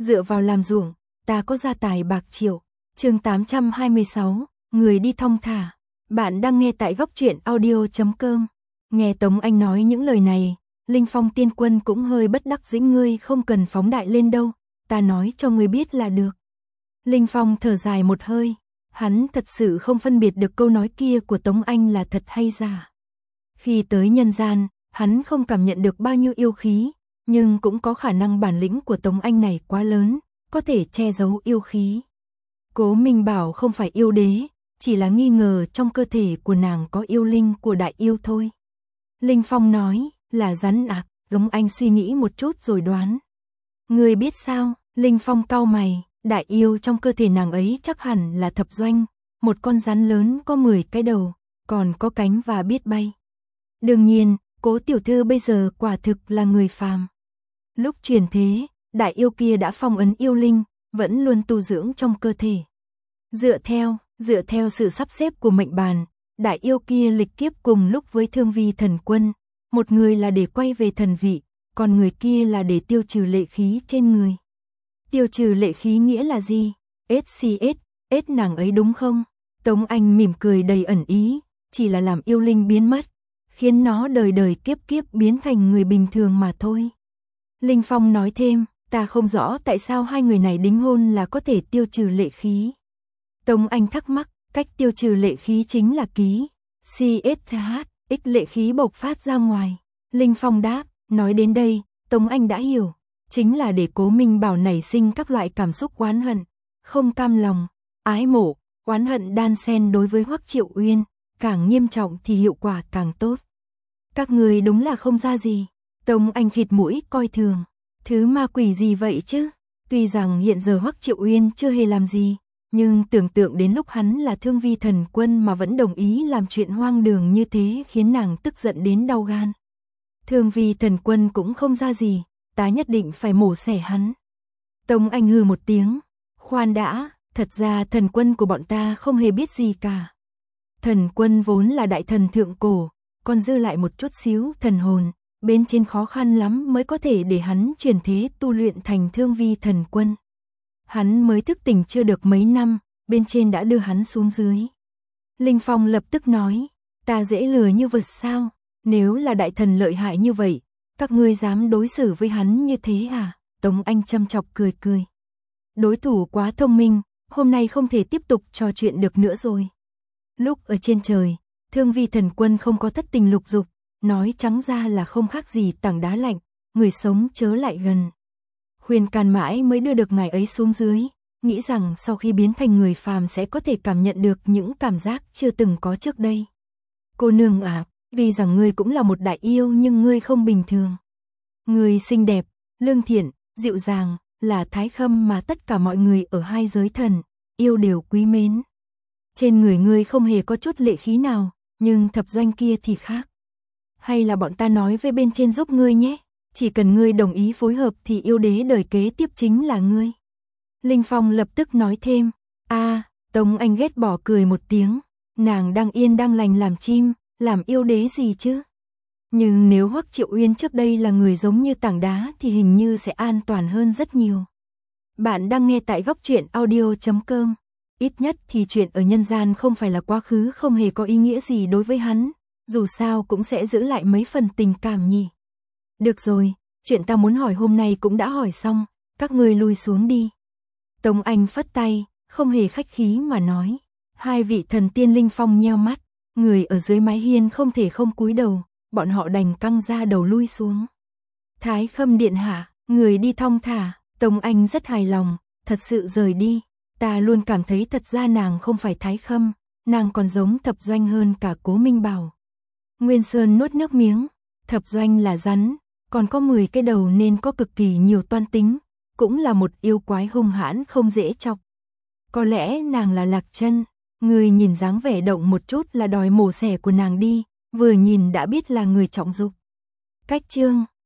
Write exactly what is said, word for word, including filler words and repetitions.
dựa vào làm ruộng, ta có gia tài bạc triệu. Chương tám trăm hai mươi sáu, người đi thong thả. Bạn đang nghe tại góc truyện audio chấm com. Nghe Tống Anh nói những lời này, Linh Phong tiên quân cũng hơi bất đắc dĩ, ngươi không cần phóng đại lên đâu, ta nói cho ngươi biết là được. Linh Phong thở dài một hơi, hắn thật sự không phân biệt được câu nói kia của Tống Anh là thật hay giả. Khi tới nhân gian, hắn không cảm nhận được bao nhiêu yêu khí, nhưng cũng có khả năng bản lĩnh của Tống Anh này quá lớn, có thể che giấu yêu khí. Cố Minh Bảo không phải yêu đế, chỉ là nghi ngờ trong cơ thể của nàng có yêu linh của đại yêu thôi. Linh Phong nói, là rắn ạc, Tống Anh suy nghĩ một chút rồi đoán. Người biết sao? Linh Phong cau mày, đại yêu trong cơ thể nàng ấy chắc hẳn là thập doanh, một con rắn lớn có mười cái đầu, còn có cánh và biết bay. Đương nhiên, Cố tiểu thư bây giờ quả thực là người phàm. Lúc truyền thế, đại yêu kia đã phong ấn yêu linh, vẫn luôn tu dưỡng trong cơ thể. Dựa theo, dựa theo sự sắp xếp của mệnh bàn, đại yêu kia lịch kiếp cùng lúc với Thương Vi thần quân, một người là để quay về thần vị, còn người kia là để tiêu trừ lệ khí trên người. Tiêu trừ lệ khí nghĩa là gì? ét xê ét, ét nàng ấy đúng không? Tống Anh mỉm cười đầy ẩn ý, chỉ là làm yêu linh biến mất, khiến nó đời đời kiếp kiếp biến thành người bình thường mà thôi. Linh Phong nói thêm, ta không rõ tại sao hai người này đính hôn là có thể tiêu trừ lệ khí. Tống Anh thắc mắc, cách tiêu trừ lệ khí chính là ký, xê ét hát, x lệ khí bộc phát ra ngoài. Linh Phong đáp, nói đến đây, Tống Anh đã hiểu, chính là để Cố Minh Bảo nảy sinh các loại cảm xúc oán hận, không cam lòng, ái mộ, oán hận đan xen đối với Hoắc Triệu Uyên, càng nghiêm trọng thì hiệu quả càng tốt. Các người đúng là không ra gì. Tống Anh khịt mũi coi thường, thứ ma quỷ gì vậy chứ? Tuy rằng hiện giờ Hoắc Triệu Uyên chưa hề làm gì, nhưng tưởng tượng đến lúc hắn là Thương Vi thần quân mà vẫn đồng ý làm chuyện hoang đường như thế khiến nàng tức giận đến đau gan. Thương Vi thần quân cũng không ra gì, ta nhất định phải mổ xẻ hắn. Tống Anh hừ một tiếng, khoan đã, thật ra thần quân của bọn ta không hề biết gì cả. Thần quân vốn là đại thần thượng cổ, còn dư lại một chút xíu thần hồn, bên trên khó khăn lắm mới có thể để hắn chuyển thế tu luyện thành Thương Vi thần quân. Hắn mới thức tỉnh chưa được mấy năm, bên trên đã đưa hắn xuống dưới. Linh Phong lập tức nói, ta dễ lừa như vật sao? Nếu là đại thần lợi hại như vậy, các ngươi dám đối xử với hắn như thế à? Tống Anh châm chọc cười cười. Đối thủ quá thông minh, hôm nay không thể tiếp tục trò chuyện được nữa rồi. Lúc ở trên trời, Thương Vi thần quân không có thất tình lục dục, nói trắng ra là không khác gì tảng đá lạnh, người sống chớ lại gần. Khuyên can mãi mới đưa được ngài ấy xuống dưới, nghĩ rằng sau khi biến thành người phàm sẽ có thể cảm nhận được những cảm giác chưa từng có trước đây. Cô nương à, vì rằng ngươi cũng là một đại yêu nhưng ngươi không bình thường. Ngươi xinh đẹp, lương thiện, dịu dàng, là thái khâm mà tất cả mọi người ở hai giới thần, yêu đều quý mến. Trên người ngươi không hề có chút lệ khí nào, nhưng thập doanh kia thì khác. Hay là bọn ta nói với bên trên giúp ngươi nhé, chỉ cần ngươi đồng ý phối hợp thì yêu đế đời kế tiếp chính là ngươi. Linh Phong lập tức nói thêm, a à, Tống Anh ghét bỏ cười một tiếng, nàng đang yên đang lành làm chim, làm yêu đế gì chứ. Nhưng nếu Hoắc Triệu Uyên trước đây là người giống như tảng đá thì hình như sẽ an toàn hơn rất nhiều. Bạn đang nghe tại góc truyện audio chấm com. Ít nhất thì chuyện ở nhân gian không phải là quá khứ không hề có ý nghĩa gì đối với hắn, dù sao cũng sẽ giữ lại mấy phần tình cảm nhỉ. Được rồi, chuyện ta muốn hỏi hôm nay cũng đã hỏi xong, các ngươi lui xuống đi. Tống Anh phất tay, không hề khách khí mà nói. Hai vị thần tiên Linh Phong nheo mắt, người ở dưới mái hiên không thể không cúi đầu, bọn họ đành căng ra đầu lui xuống. Thái Khâm điện hạ, người đi thong thả. Tống Anh rất hài lòng, thật sự rời đi. Ta luôn cảm thấy thật ra nàng không phải Thái Khâm, nàng còn giống thập doanh hơn cả Cố Minh Bảo. Nguyên Sơn nuốt nước miếng, thập doanh là rắn, còn có mười cái đầu nên có cực kỳ nhiều toan tính, cũng là một yêu quái hung hãn không dễ chọc. Có lẽ nàng là Lạc Chân, người nhìn dáng vẻ động một chút là đòi mổ xẻ của nàng đi, vừa nhìn đã biết là người trọng dục. Cách chương